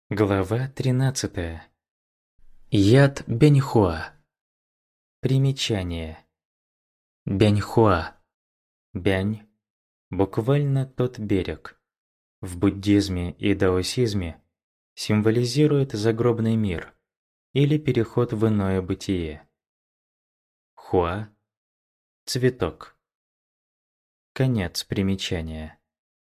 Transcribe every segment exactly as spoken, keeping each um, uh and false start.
Глава тринадцатая. Яд Бяньхуа. Примечание. Бяньхуа. Бянь – буквально тот берег. В буддизме и даосизме символизирует загробный мир или переход в иное бытие. Хуа – цветок. Конец примечания.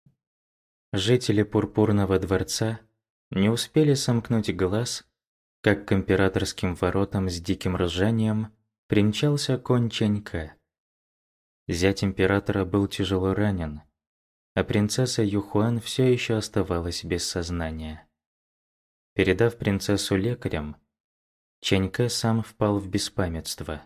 Жители Пурпурного дворца не успели сомкнуть глаз, как к императорским воротам с диким ржанием примчался конь Чанька. Зять императора был тяжело ранен, а принцесса Юхуан все еще оставалась без сознания. Передав принцессу лекарям, Чанька сам впал в беспамятство.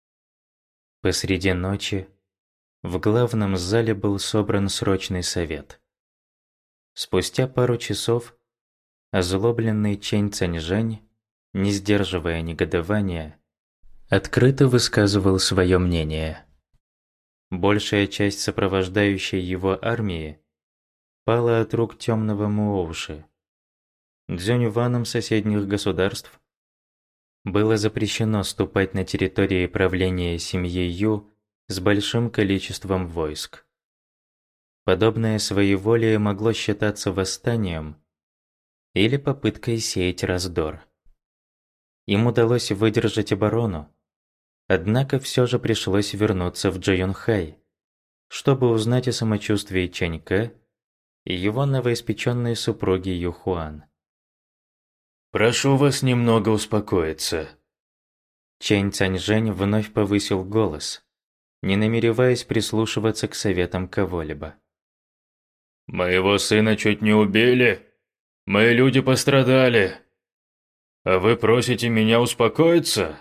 Посреди ночи в главном зале был собран срочный совет. Спустя пару часов озлобленный Чэнь Цаньжэнь, не сдерживая негодования, открыто высказывал свое мнение. Большая часть сопровождающей его армии пала от рук темного Муоуши. Дзюньванам соседних государств было запрещено ступать на территории правления семьи Ю с большим количеством войск. Подобное своеволие могло считаться восстанием или попыткой сеять раздор. Им удалось выдержать оборону, однако все же пришлось вернуться в Джоюнхай, чтобы узнать о самочувствии Чанька и его новоиспеченной супруги Юхуан. «Прошу вас немного успокоиться». Чэнь Цаньжэнь вновь повысил голос, не намереваясь прислушиваться к советам кого-либо. «Моего сына чуть не убили. Мои люди пострадали. А вы просите меня успокоиться?»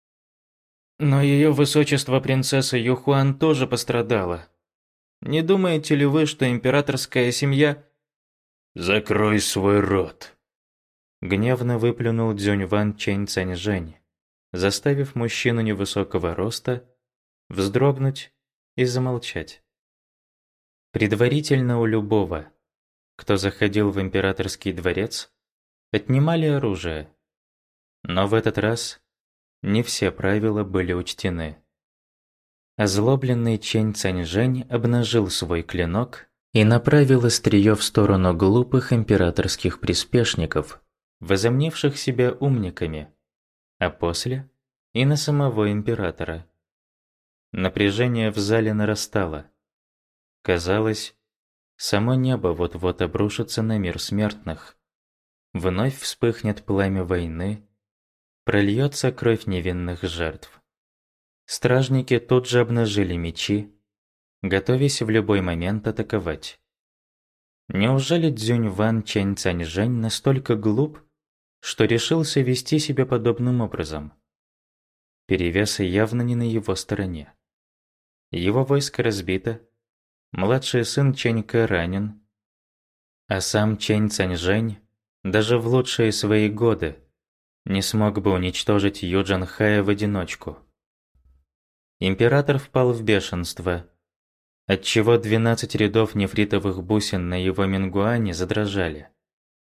Но ее высочество принцесса Юхуан тоже пострадала. Не думаете ли вы, что императорская семья... «Закрой свой рот!» Гневно выплюнул Дзюньван Чэнь Цаньжэнь, заставив мужчину невысокого роста вздрогнуть и замолчать. Предварительно у любого, кто заходил в императорский дворец, отнимали оружие. Но в этот раз не все правила были учтены. Озлобленный Чэнь Цаньжэнь обнажил свой клинок и направил острие в сторону глупых императорских приспешников, возомнивших себя умниками, а после и на самого императора. Напряжение в зале нарастало. Казалось, само небо вот-вот обрушится на мир смертных. Вновь вспыхнет пламя войны, прольется кровь невинных жертв. Стражники тут же обнажили мечи, готовясь в любой момент атаковать. Неужели Дзюньван Чэнь Цаньжэнь настолько глуп, что решился вести себя подобным образом? Перевес явно не на его стороне. Его войско разбито, младший сын Чэнька ранен, а сам Чэнь Цаньжэнь даже в лучшие свои годы не смог бы уничтожить Юджанхая в одиночку. Император впал в бешенство, отчего двенадцать рядов нефритовых бусин на его мингуане задрожали.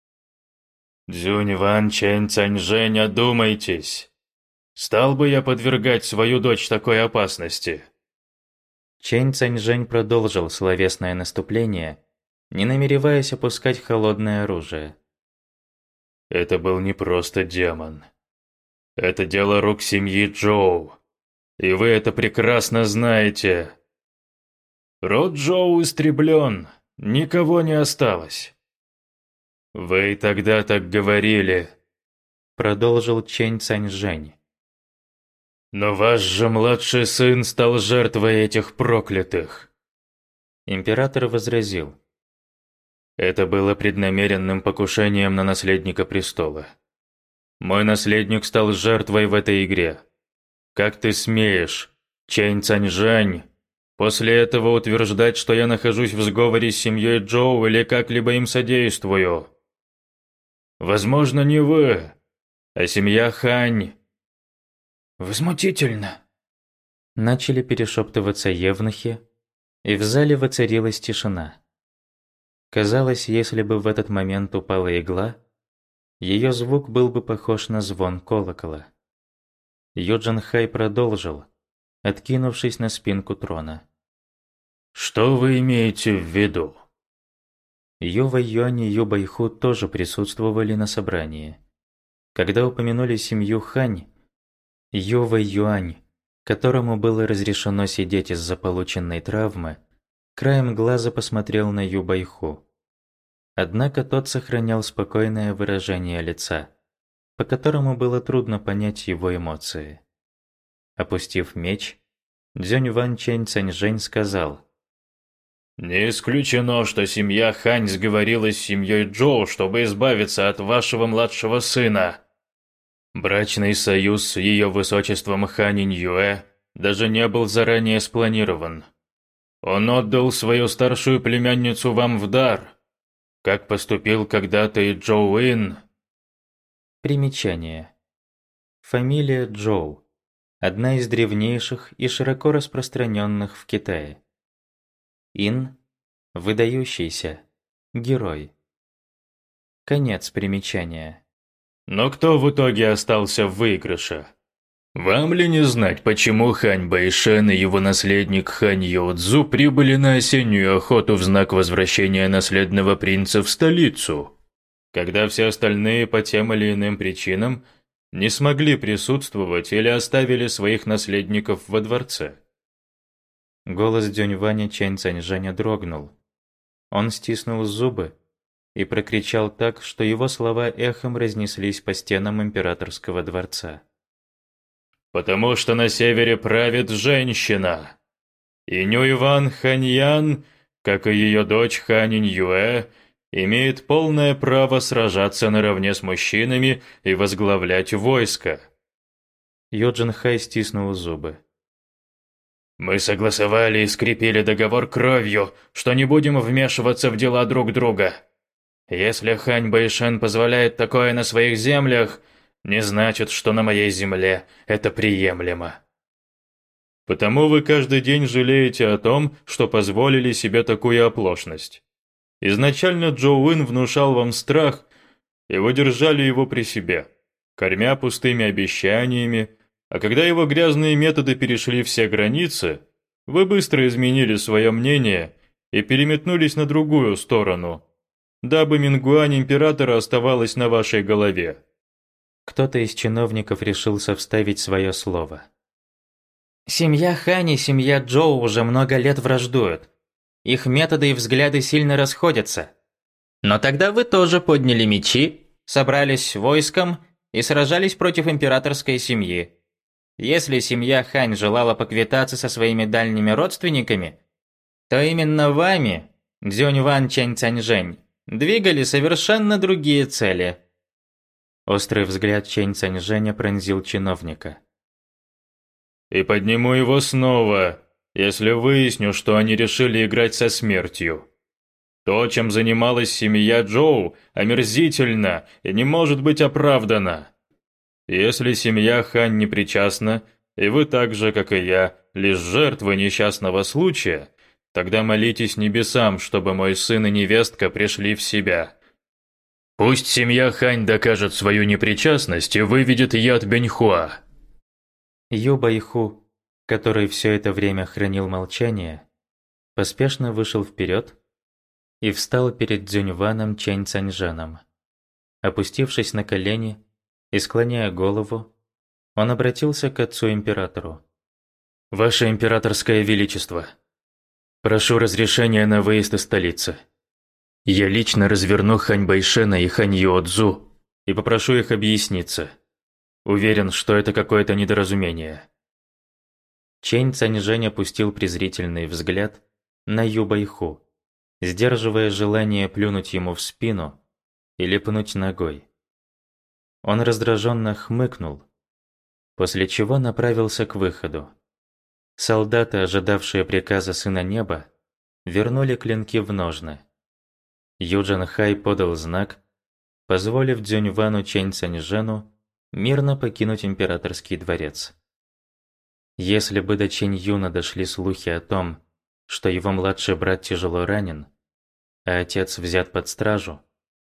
«Дзюньван Чэнь Цаньжэнь, одумайтесь! Стал бы я подвергать свою дочь такой опасности?» Чэнь Цаньжэнь продолжил словесное наступление, не намереваясь опускать холодное оружие. «Это был не просто демон. Это дело рук семьи Джоу. И вы это прекрасно знаете. Род Джоу истреблен, никого не осталось. Вы и тогда так говорили», — продолжил Чэнь Цаньжэнь. «Но ваш же младший сын стал жертвой этих проклятых». Император возразил. «Это было преднамеренным покушением на наследника престола. Мой наследник стал жертвой в этой игре. Как ты смеешь, Чэнь Цаньжэнь, после этого утверждать, что я нахожусь в сговоре с семьей Джоу или как-либо им содействую? Возможно, не вы, а семья Хань». «Возмутительно!» Начали перешептываться евнухи, и в зале воцарилась тишина. Казалось, если бы в этот момент упала игла, ее звук был бы похож на звон колокола. Юджин Хай продолжил, откинувшись на спинку трона. «Что вы имеете в виду?» Ю Вэйюань и Ю Байху тоже присутствовали на собрании. Когда упомянули семью Хань, Ю Вэйюань, которому было разрешено сидеть из-за полученной травмы, краем глаза посмотрел на Ю Байху. Однако тот сохранял спокойное выражение лица, по которому было трудно понять его эмоции. Опустив меч, Цзюньван Чэнь Цаньжэнь сказал: «Не исключено, что семья Хань сговорилась с семьей Джоу, чтобы избавиться от вашего младшего сына. Брачный союз с ее высочеством Хань Иньюэ даже не был заранее спланирован. Он отдал свою старшую племянницу вам в дар, как поступил когда-то и Джоу Ин». Примечание. Фамилия Джоу – одна из древнейших и широко распространенных в Китае. Ин – выдающийся, герой. Конец примечания. Но кто в итоге остался в выигрыше? Вам ли не знать, почему Хань Бэйшэн и его наследник Хань Юодзу прибыли на осеннюю охоту в знак возвращения наследного принца в столицу, когда все остальные по тем или иным причинам не смогли присутствовать или оставили своих наследников во дворце? Голос Цзюньваня Чэнь Цаньжэня дрогнул. Он стиснул зубы и прокричал так, что его слова эхом разнеслись по стенам императорского дворца. «Потому что на севере правит женщина. И Нюйван Ханьян, как и ее дочь Хань Иньюэ, имеет полное право сражаться наравне с мужчинами и возглавлять войско». Юджин Хай стиснул зубы. «Мы согласовали и скрепили договор кровью, что не будем вмешиваться в дела друг друга. Если Хань Бэйшэн позволяет такое на своих землях, не значит, что на моей земле это приемлемо». «Потому вы каждый день жалеете о том, что позволили себе такую оплошность. Изначально Джоу Ин внушал вам страх, и вы держали его при себе, кормя пустыми обещаниями, а когда его грязные методы перешли все границы, вы быстро изменили свое мнение и переметнулись на другую сторону, дабы мингуань императора оставалась на вашей голове». Кто-то из чиновников решился вставить свое слово. «Семья Хань и семья Джоу уже много лет враждуют. Их методы и взгляды сильно расходятся. Но тогда вы тоже подняли мечи, собрались войском и сражались против императорской семьи. Если семья Хань желала поквитаться со своими дальними родственниками, то именно вами, Цзюньван Чэнь Цаньжэнь, двигали совершенно другие цели». Острый взгляд Чэнь Цаньжэня пронзил чиновника. «И подниму его снова, если выясню, что они решили играть со смертью. То, чем занималась семья Джоу, омерзительно и не может быть оправдано. Если семья Хань не причастна, и вы так же, как и я, лишь жертвы несчастного случая, тогда молитесь небесам, чтобы мой сын и невестка пришли в себя. Пусть семья Хань докажет свою непричастность и выведет яд Бяньхуа». Ю Байху, который все это время хранил молчание, поспешно вышел вперед и встал перед Цзюньваном Чэнь Цаньжэном. Опустившись на колени и склоняя голову, он обратился к отцу-императору. «Ваше императорское величество, прошу разрешения на выезд из столицы. Я лично разверну Хань Бэйшэна и Хань Юодзу и попрошу их объясниться. Уверен, что это какое-то недоразумение». Чэнь Цаньжэнь опустил презрительный взгляд на Ю Байху, сдерживая желание плюнуть ему в спину или пнуть ногой. Он раздраженно хмыкнул, после чего направился к выходу. Солдаты, ожидавшие приказа Сына Неба, вернули клинки в ножны. Юджин Хай подал знак, позволив Цзюньвану Чэнь Цаньжэну мирно покинуть императорский дворец. Если бы до Чэнь Юна дошли слухи о том, что его младший брат тяжело ранен, а отец взят под стражу,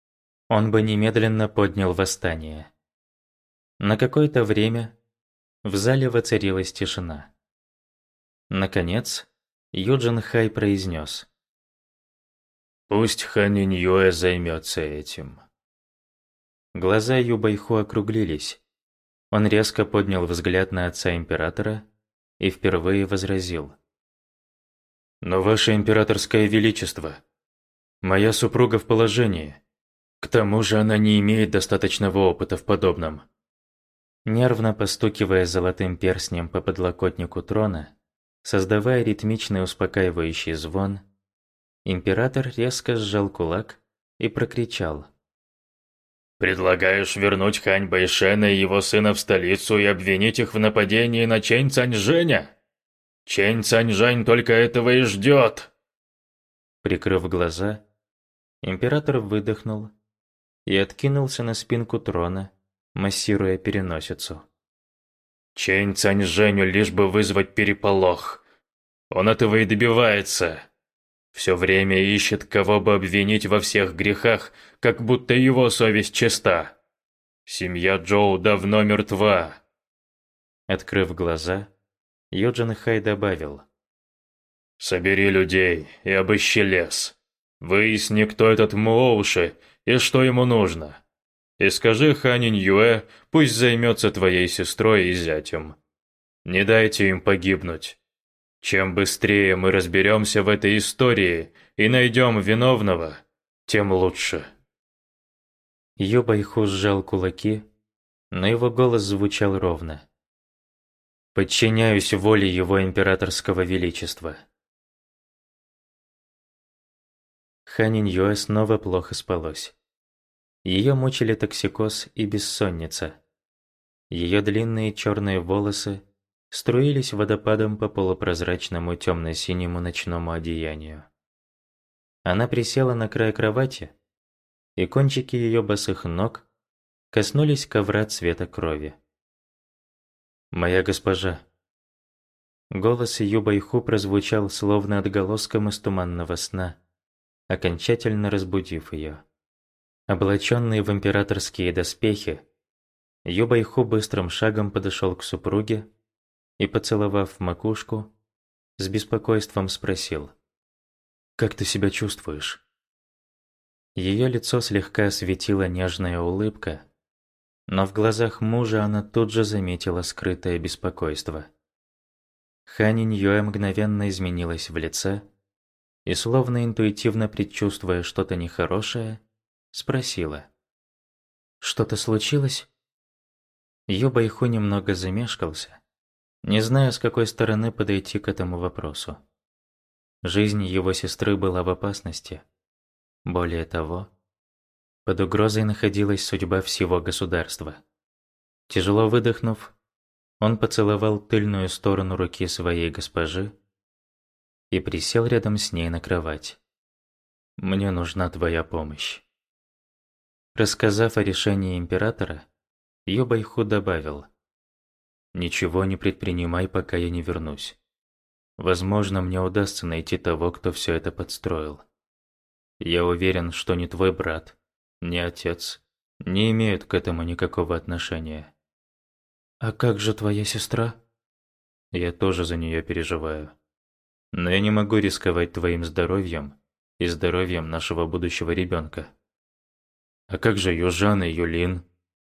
он бы немедленно поднял восстание. На какое-то время в зале воцарилась тишина. Наконец, Юджин Хай произнес: «Пусть Ханин Юэ займется этим». Глаза Ю Байху округлились. Он резко поднял взгляд на отца императора и впервые возразил: «Но ваше императорское величество, моя супруга в положении. К тому же она не имеет достаточного опыта в подобном». Нервно постукивая золотым перстнем по подлокотнику трона, создавая ритмичный успокаивающий звон, император резко сжал кулак и прокричал: «Предлагаешь вернуть Хань Байшена и его сына в столицу и обвинить их в нападении на Чэнь Цаньжэня? Чэнь Цаньжэнь только этого и ждет!» Прикрыв глаза, император выдохнул и откинулся на спинку трона, массируя переносицу. «Чэнь Цаньжэню лишь бы вызвать переполох. Он этого и добивается. Все время ищет, кого бы обвинить во всех грехах, как будто его совесть чиста. Семья Джоу давно мертва». Открыв глаза, Юджин Хай добавил: «Собери людей и обыщи лес. Выясни, кто этот Муоуши и что ему нужно. И скажи Ханин Юэ, пусть займется твоей сестрой и зятем. Не дайте им погибнуть. Чем быстрее мы разберемся в этой истории и найдем виновного, тем лучше». Ю Байху сжал кулаки, но его голос звучал ровно: «Подчиняюсь воле его императорского величества». Ханин Юэ снова плохо спалось. Ее мучили токсикоз и бессонница. Ее длинные черные волосы струились водопадом по полупрозрачному темно-синему ночному одеянию. Она присела на край кровати, и кончики ее босых ног коснулись ковра цвета крови. «Моя госпожа». Голос Ю Байху прозвучал словно отголоском из туманного сна, окончательно разбудив ее. Облаченный в императорские доспехи, Ю Байху быстрым шагом подошел к супруге и, поцеловав в макушку, с беспокойством спросил: «Как ты себя чувствуешь?» Ее лицо слегка осветила нежная улыбка, но в глазах мужа она тут же заметила скрытое беспокойство. Ханин Юэ мгновенно изменилась в лице и, словно интуитивно предчувствуя что-то нехорошее, спросила: «Что-то случилось?» Ю Байху немного замешкался, не зная, с какой стороны подойти к этому вопросу. Жизнь его сестры была в опасности. Более того, под угрозой находилась судьба всего государства. Тяжело выдохнув, он поцеловал тыльную сторону руки своей госпожи и присел рядом с ней на кровать. «Мне нужна твоя помощь». Рассказав о решении императора, Ю Байху добавил: «Ничего не предпринимай, пока я не вернусь. Возможно, мне удастся найти того, кто все это подстроил. Я уверен, что ни твой брат, ни отец не имеют к этому никакого отношения». «А как же твоя сестра?» «Я тоже за нее переживаю. Но я не могу рисковать твоим здоровьем и здоровьем нашего будущего ребенка». «А как же Южан и Юлин?»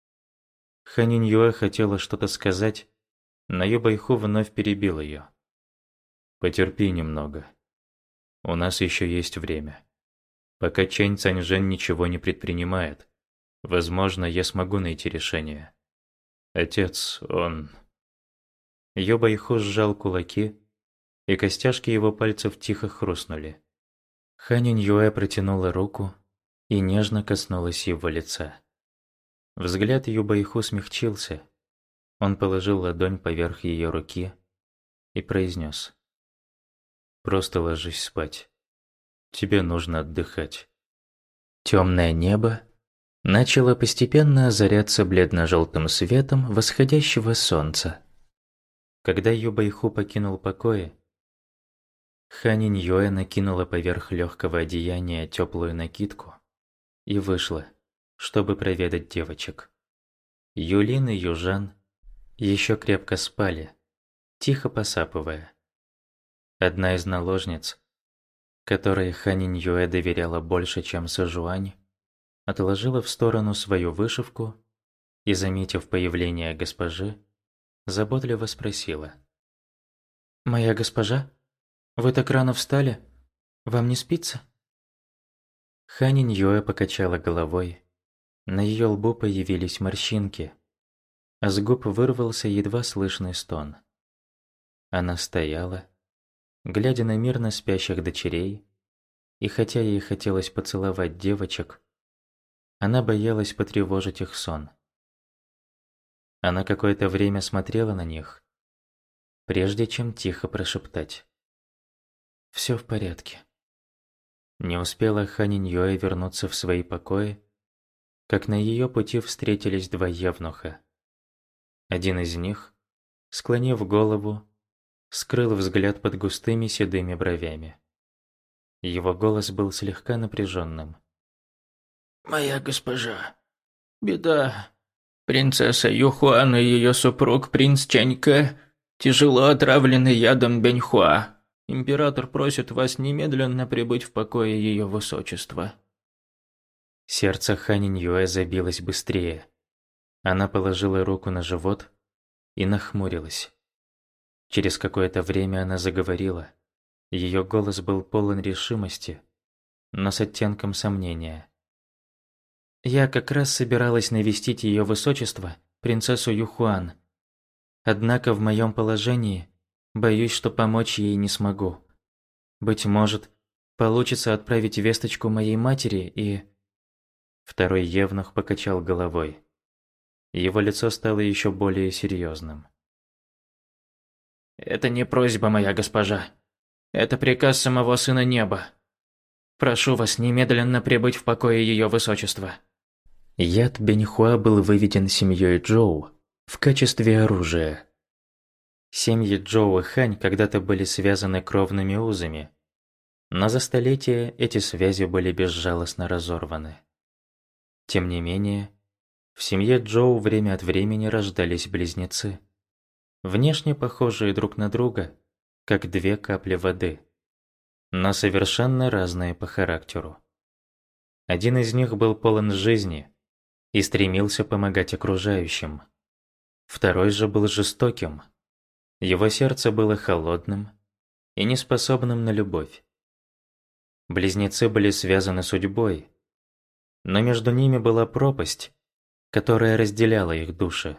Ханин Юэ хотела что-то сказать, но Ю Байху вновь перебил ее. «Потерпи немного. У нас еще есть время. Пока Чэнь Цаньжэнь ничего не предпринимает, возможно, я смогу найти решение. Отец, он...» Ю Байху сжал кулаки, и костяшки его пальцев тихо хрустнули. Ханин Юэ протянула руку и нежно коснулась его лица. Взгляд Ю Байху смягчился. Он положил ладонь поверх ее руки и произнес: «Просто ложись спать. Тебе нужно отдыхать». Темное небо начало постепенно озаряться бледно-желтым светом восходящего солнца. Когда Ю Байху покинул покои, Ханин Юэ накинула поверх легкого одеяния теплую накидку и вышла, чтобы проведать девочек. Юлин и Южан еще крепко спали, тихо посапывая. Одна из наложниц, которой Ханин Юэ доверяла больше, чем Сэжуань, отложила в сторону свою вышивку и, заметив появление госпожи, заботливо спросила: «Моя госпожа, вы так рано встали? Вам не спится?» Ханин Юэ покачала головой. На ее лбу появились морщинки, а с губ вырвался едва слышный стон. Она стояла, глядя на мирно спящих дочерей, и хотя ей хотелось поцеловать девочек, она боялась потревожить их сон. Она какое-то время смотрела на них, прежде чем тихо прошептать: «Все в порядке». Не успела Ханин Юэ вернуться в свои покои, как на ее пути встретились два евнуха. Один из них, склонив голову, скрыл взгляд под густыми седыми бровями. Его голос был слегка напряженным. «Моя госпожа, беда. Принцесса Юхуан и ее супруг принц Чаньке тяжело отравлены ядом Бяньхуа. Император просит вас немедленно прибыть в покое ее высочества». Сердце Ханин Юэ забилось быстрее. Она положила руку на живот и нахмурилась. Через какое-то время она заговорила. Ее голос был полон решимости, но с оттенком сомнения. «Я как раз собиралась навестить ее высочество, принцессу Юхуан. Однако в моем положении боюсь, что помочь ей не смогу. Быть может, получится отправить весточку моей матери и...» Второй евнух покачал головой. Его лицо стало еще более серьезным. «Это не просьба, моя госпожа. Это приказ самого Сына Неба. Прошу вас немедленно прибыть в покое ее высочества». Яд Бяньхуа был выведен семьей Джоу в качестве оружия. Семьи Джоу и Хань когда-то были связаны кровными узами, но за столетия эти связи были безжалостно разорваны. Тем не менее, в семье Джоу время от времени рождались близнецы, внешне похожие друг на друга, как две капли воды, но совершенно разные по характеру. Один из них был полон жизни и стремился помогать окружающим. Второй же был жестоким. Его сердце было холодным и неспособным на любовь. Близнецы были связаны судьбой, но между ними была пропасть, которая разделяла их души.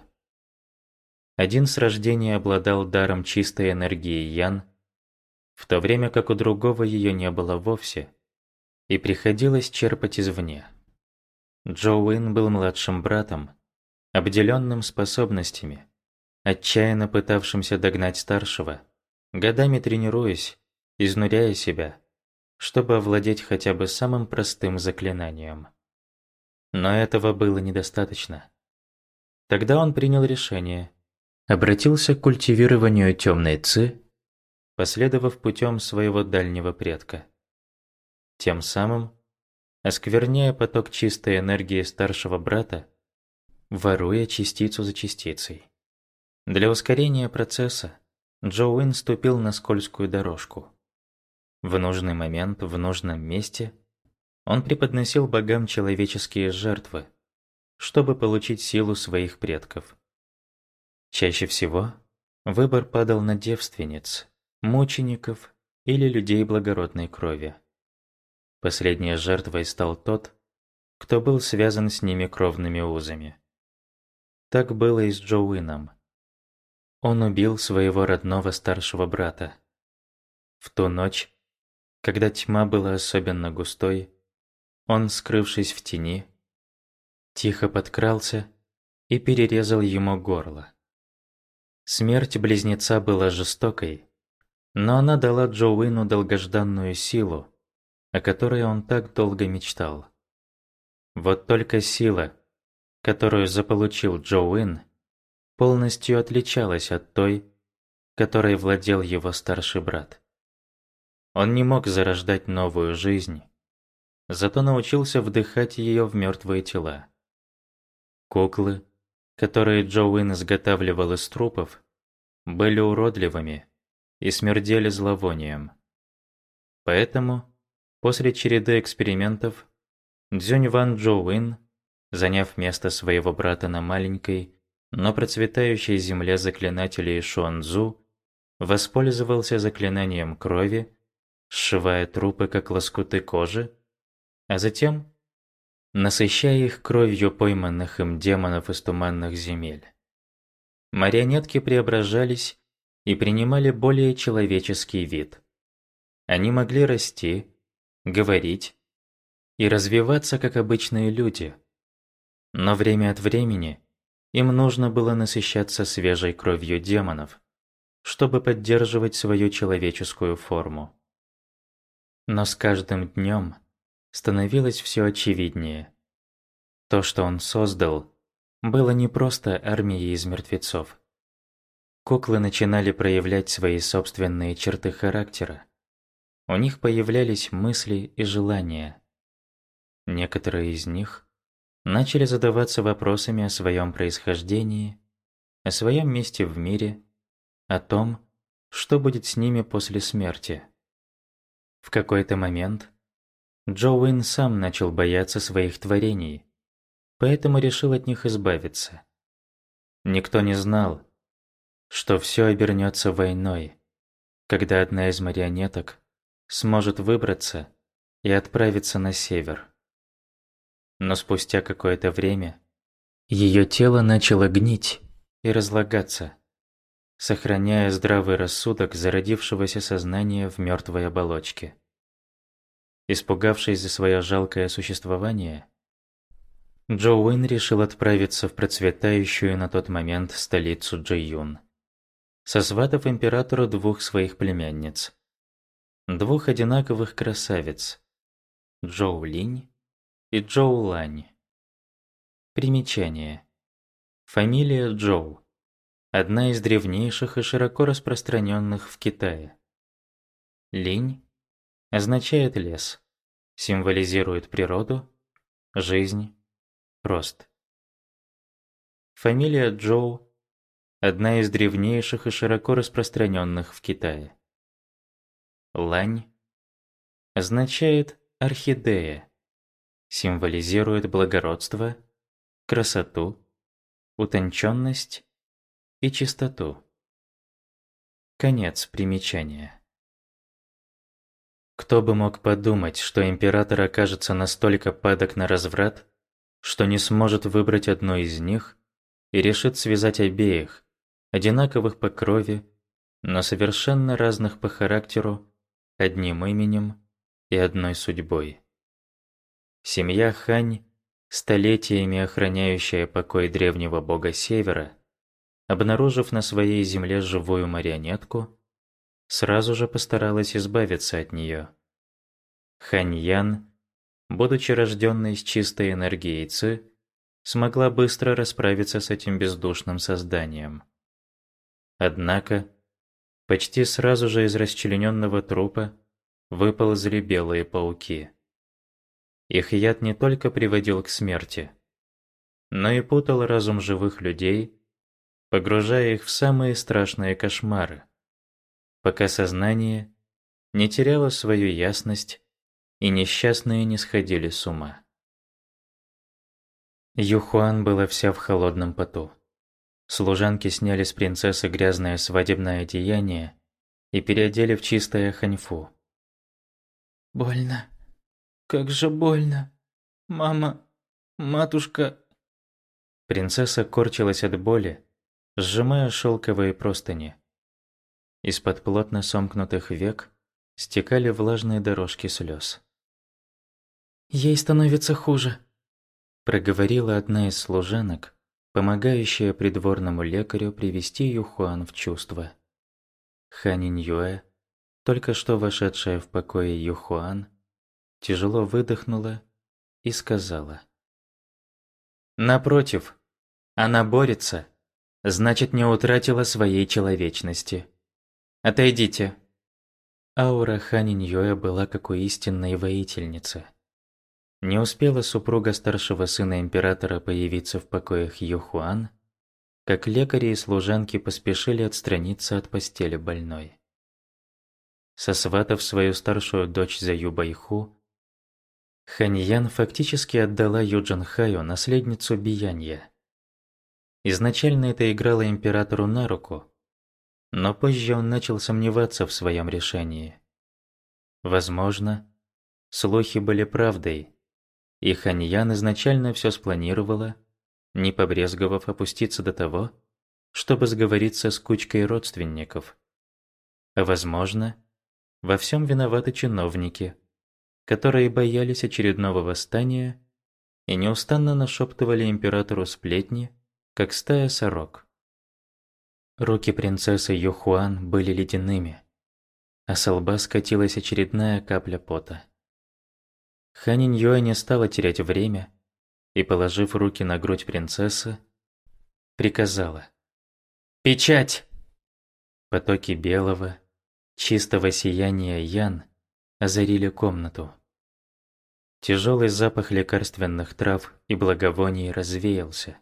Один с рождения обладал даром чистой энергии Ян, в то время как у другого ее не было вовсе, и приходилось черпать извне. Джоуин был младшим братом, обделенным способностями, отчаянно пытавшимся догнать старшего, годами тренируясь, изнуряя себя, чтобы овладеть хотя бы самым простым заклинанием. Но этого было недостаточно. Тогда он принял решение, обратился к культивированию темной ци, последовав путем своего дальнего предка. Тем самым оскверняя поток чистой энергии старшего брата, воруя частицу за частицей. Для ускорения процесса Джоуин ступил на скользкую дорожку. В нужный момент, в нужном месте он преподносил богам человеческие жертвы, чтобы получить силу своих предков. Чаще всего выбор падал на девственниц, мучеников или людей благородной крови. Последней жертвой стал тот, кто был связан с ними кровными узами. Так было и с Джоуином. Он убил своего родного старшего брата. В ту ночь, когда тьма была особенно густой, он, скрывшись в тени, тихо подкрался и перерезал ему горло. Смерть близнеца была жестокой, но она дала Джоуину долгожданную силу, о которой он так долго мечтал. Вот только сила, которую заполучил Джоуин, полностью отличалась от той, которой владел его старший брат. Он не мог зарождать новую жизнь, зато научился вдыхать ее в мертвые тела. Куклы, которые Джоуин изготавливал из трупов, были уродливыми и смердели зловонием. Поэтому, после череды экспериментов, Цзюньван Джоуин, заняв место своего брата на маленькой, но процветающей земле заклинателей Шуанцзу, воспользовался заклинанием крови, сшивая трупы как лоскуты кожи, а затем насыщая их кровью пойманных им демонов из туманных земель. Марионетки преображались и принимали более человеческий вид. Они могли расти, говорить и развиваться, как обычные люди. Но время от времени им нужно было насыщаться свежей кровью демонов, чтобы поддерживать свою человеческую форму. Но с каждым днем становилось все очевиднее. То, что он создал, было не просто армией из мертвецов. Куклы начинали проявлять свои собственные черты характера. У них появлялись мысли и желания. Некоторые из них начали задаваться вопросами о своем происхождении, о своем месте в мире, о том, что будет с ними после смерти. В какой-то момент Джоуин сам начал бояться своих творений, поэтому решил от них избавиться. Никто не знал, что все обернется войной, когда одна из марионеток сможет выбраться и отправиться на север. Но спустя какое-то время ее тело начало гнить и разлагаться, сохраняя здравый рассудок зародившегося сознания в мертвой оболочке. Испугавшись за свое жалкое существование, Джоуин решил отправиться в процветающую на тот момент столицу Джэйюн, сосватав императору двух своих племянниц, двух одинаковых красавиц – Джоу Линь и Джоу Лань. Примечание. Фамилия Джоу – одна из древнейших и широко распространенных в Китае. Линь означает лес, символизирует природу, жизнь, рост. Фамилия Джоу – одна из древнейших и широко распространенных в Китае. Лань означает орхидея, символизирует благородство, красоту, утонченность и чистоту. Конец примечания. Кто бы мог подумать, что император окажется настолько падок на разврат, что не сможет выбрать одну из них и решит связать обеих, одинаковых по крови, но совершенно разных по характеру, одним именем и одной судьбой. Семья Хань, столетиями охраняющая покой древнего бога Севера, обнаружив на своей земле живую марионетку, сразу же постаралась избавиться от нее. Хань Ян, будучи рожденной с чистой энергией Ци, смогла быстро расправиться с этим бездушным созданием. Однако, почти сразу же из расчлененного трупа выползли белые пауки. Их яд не только приводил к смерти, но и путал разум живых людей, погружая их в самые страшные кошмары, пока сознание не теряло свою ясность и несчастные не сходили с ума. Юхуан была вся в холодном поту. Служанки сняли с принцессы грязное свадебное одеяние и переодели в чистое ханьфу. «Больно. Как же больно. Мама, матушка...» Принцесса корчилась от боли, сжимая шелковые простыни. Из-под плотно сомкнутых век стекали влажные дорожки слез. «Ей становится хуже», — проговорила одна из служанок, помогающая придворному лекарю привести Юхуан в чувство. Хань Иньюэ, только что вошедшая в покое Юхуан, тяжело выдохнула и сказала: «Напротив, она борется, значит, не утратила своей человечности. Отойдите». Аура Хань Иньюэ была как у истинной воительницы. Не успела супруга старшего сына императора появиться в покоях Юхуан, как лекари и служанки поспешили отстраниться от постели больной. Сосватав свою старшую дочь за Юбайху, Ханьян фактически отдала Юджанхаю наследницу Биянья. Изначально это играло императору на руку, но позже он начал сомневаться в своем решении. Возможно, слухи были правдой, и Ханьян изначально все спланировала, не побрезговав опуститься до того, чтобы сговориться с кучкой родственников. А возможно, во всем виноваты чиновники, которые боялись очередного восстания и неустанно нашептывали императору сплетни, как стая сорок. Руки принцессы Юхуан были ледяными, а с лба скатилась очередная капля пота. Ханин Юэ не стала терять время и, положив руки на грудь принцессы, приказала: «Печать!» Потоки белого, чистого сияния Ян озарили комнату. Тяжелый запах лекарственных трав и благовоний развеялся.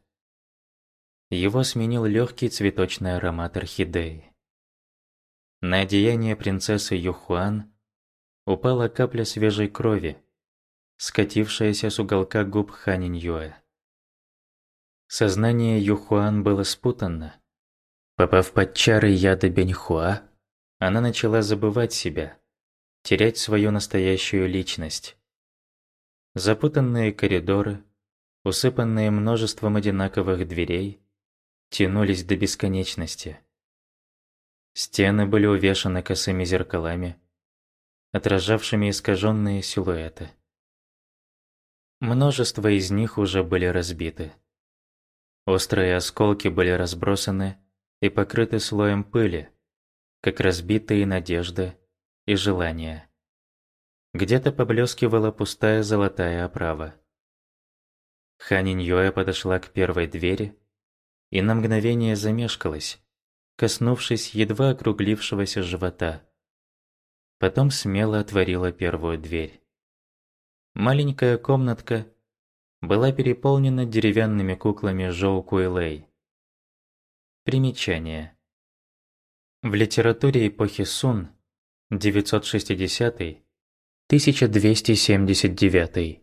Его сменил легкий цветочный аромат орхидеи. На одеяние принцессы Юхуан упала капля свежей крови, скатившаяся с уголка губ Ханин Юэ. Сознание Юхуан было спутанно. Попав под чары яда Бяньхуа, она начала забывать себя, терять свою настоящую личность. Запутанные коридоры, усыпанные множеством одинаковых дверей, тянулись до бесконечности. Стены были увешаны косыми зеркалами, отражавшими искаженные силуэты. Множество из них уже были разбиты. Острые осколки были разбросаны и покрыты слоем пыли, как разбитые надежды и желания. Где-то поблескивала пустая золотая оправа. Ханин Юэ подошла к первой двери и на мгновение замешкалась, коснувшись едва округлившегося живота. Потом смело отворила первую дверь. Маленькая комнатка была переполнена деревянными куклами Жоу Куэлэй. Примечание. В литературе эпохи Сун девятьсот шестидесятый — тысяча двести семьдесят девятый.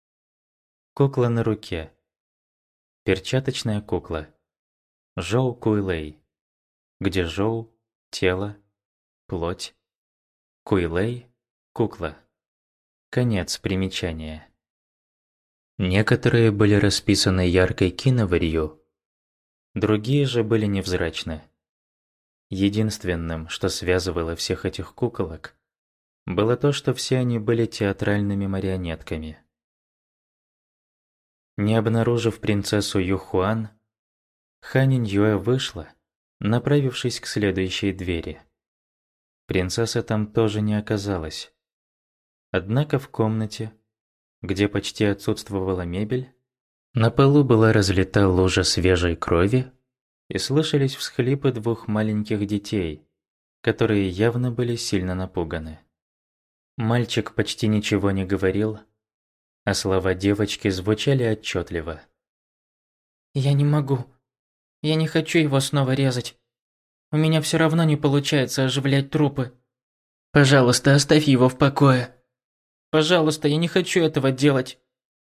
Кукла на руке. Перчаточная кукла. Жоу Куэлэй, где Жоу – тело, плоть, Куэлэй – кукла. Конец примечания. Некоторые были расписаны яркой киноварью, другие же были невзрачны. Единственным, что связывало всех этих куколок, было то, что все они были театральными марионетками. Не обнаружив принцессу Юхуан, Ханин Юэ вышла, направившись к следующей двери. Принцессы там тоже не оказалось. Однако в комнате, где почти отсутствовала мебель, на полу была разлита лужа свежей крови и слышались всхлипы двух маленьких детей, которые явно были сильно напуганы. Мальчик почти ничего не говорил, а слова девочки звучали отчетливо. «Я не могу. Я не хочу его снова резать. У меня все равно не получается оживлять трупы. Пожалуйста, оставь его в покое. Пожалуйста, я не хочу этого делать».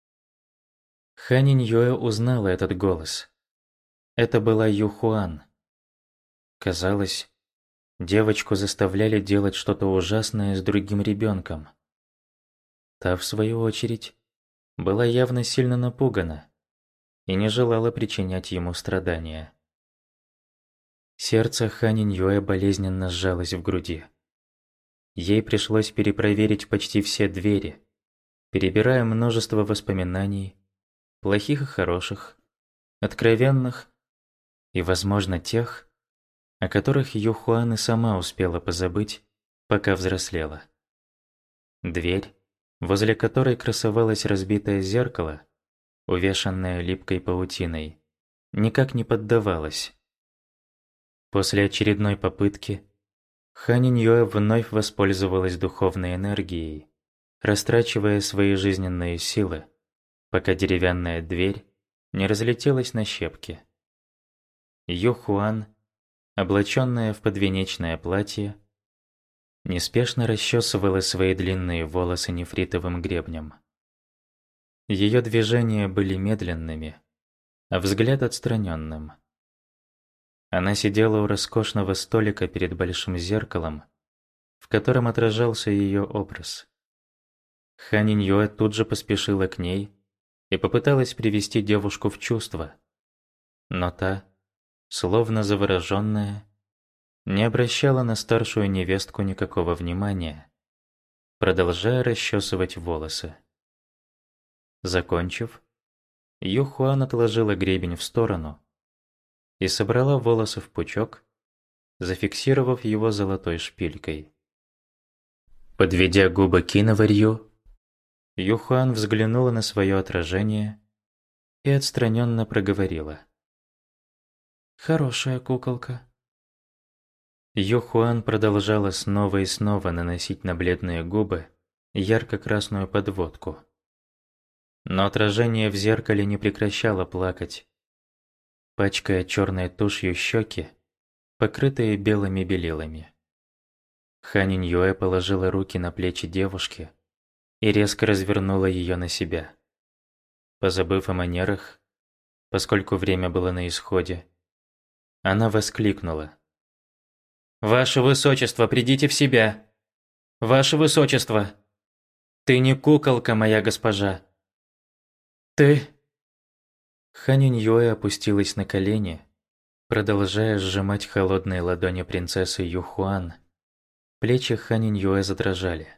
Ханин Юэ узнала этот голос. Это была Юхуан. Казалось, девочку заставляли делать что-то ужасное с другим ребенком. Та, в свою очередь, была явно сильно напугана и не желала причинять ему страдания. Сердце Ханин Юэ болезненно сжалось в груди. Ей пришлось перепроверить почти все двери, перебирая множество воспоминаний, плохих и хороших, откровенных и, возможно, тех, о которых Юхуан и сама успела позабыть, пока взрослела. Дверь, возле которой красовалось разбитое зеркало, увешанное липкой паутиной, никак не поддавалась. После очередной попытки Ханин Юэ вновь воспользовалась духовной энергией растрачивая свои жизненные силы, пока деревянная дверь не разлетелась на щепки. Ю Хуан, облаченная в подвенечное платье, неспешно расчесывала свои длинные волосы нефритовым гребнем. Ее движения были медленными, а взгляд отстраненным. Она сидела у роскошного столика перед большим зеркалом, в котором отражался ее образ. Хан Иньюэ тут же поспешила к ней и попыталась привести девушку в чувство, но та, словно завороженная, не обращала на старшую невестку никакого внимания, продолжая расчесывать волосы. Закончив, Ю Хуан отложила гребень в сторону и собрала волосы в пучок, зафиксировав его золотой шпилькой. Подведя губы к киноварью, Ю Хуан взглянула на свое отражение и отстраненно проговорила: «Хорошая куколка». Ю Хуан продолжала снова и снова наносить на бледные губы ярко-красную подводку. Но отражение в зеркале не прекращало плакать, пачкая черной тушью щеки, покрытые белыми белилами. Хан Иньюэ положила руки на плечи девушки и резко развернула ее на себя. Позабыв о манерах, поскольку время было на исходе, она воскликнула: «Ваше Высочество, придите в себя! Ваше Высочество! Ты не куколка, моя госпожа! Ты...» Хан Иньюэ опустилась на колени, продолжая сжимать холодные ладони принцессы Ю Хуан. Плечи Хан Иньюэ задрожали.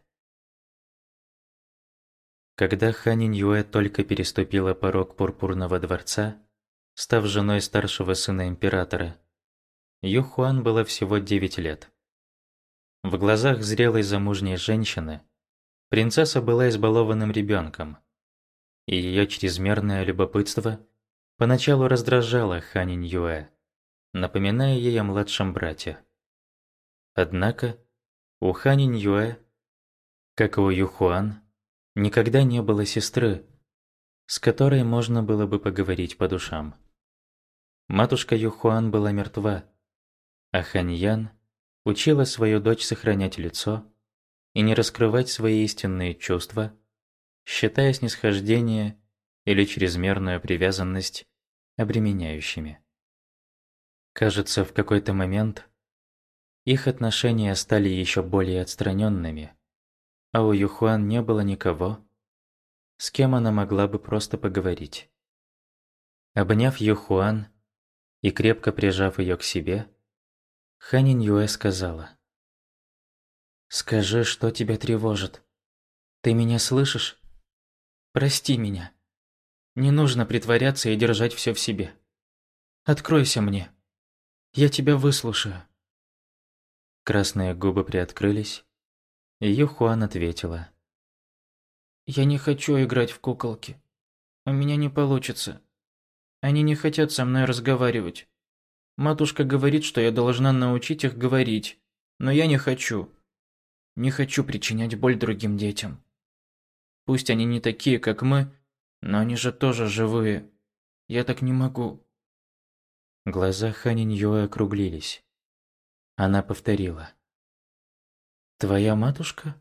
Когда Хан Иньюэ только переступила порог Пурпурного дворца, став женой старшего сына императора, Ю Хуан было всего девять лет. В глазах зрелой замужней женщины принцесса была избалованным ребенком, и ее чрезмерное любопытство поначалу раздражало Хан Иньюэ, напоминая ей о младшем брате. Однако у Хан Иньюэ, как и у Ю Хуан, никогда не было сестры, с которой можно было бы поговорить по душам. Матушка Ю Хуан была мертва, а Хан Ян учила свою дочь сохранять лицо и не раскрывать свои истинные чувства, считая снисхождение или чрезмерную привязанность обременяющими. Кажется, в какой-то момент их отношения стали еще более отстраненными, а у Ю Хуан не было никого, с кем она могла бы просто поговорить. Обняв Ю Хуан и крепко прижав ее к себе, Хан Иньюэ сказала: «Скажи, что тебя тревожит? Ты меня слышишь? Прости меня. Не нужно притворяться и держать все в себе. Откройся мне. Я тебя выслушаю». Красные губы приоткрылись, и Ю Хуан ответила: «Я не хочу играть в куколки. У меня не получится. Они не хотят со мной разговаривать. Матушка говорит, что я должна научить их говорить, но я не хочу. Не хочу причинять боль другим детям. Пусть они не такие, как мы, но они же тоже живые. Я так не могу». Глаза Хан Иньюэ округлились. Она повторила: «Твоя матушка?»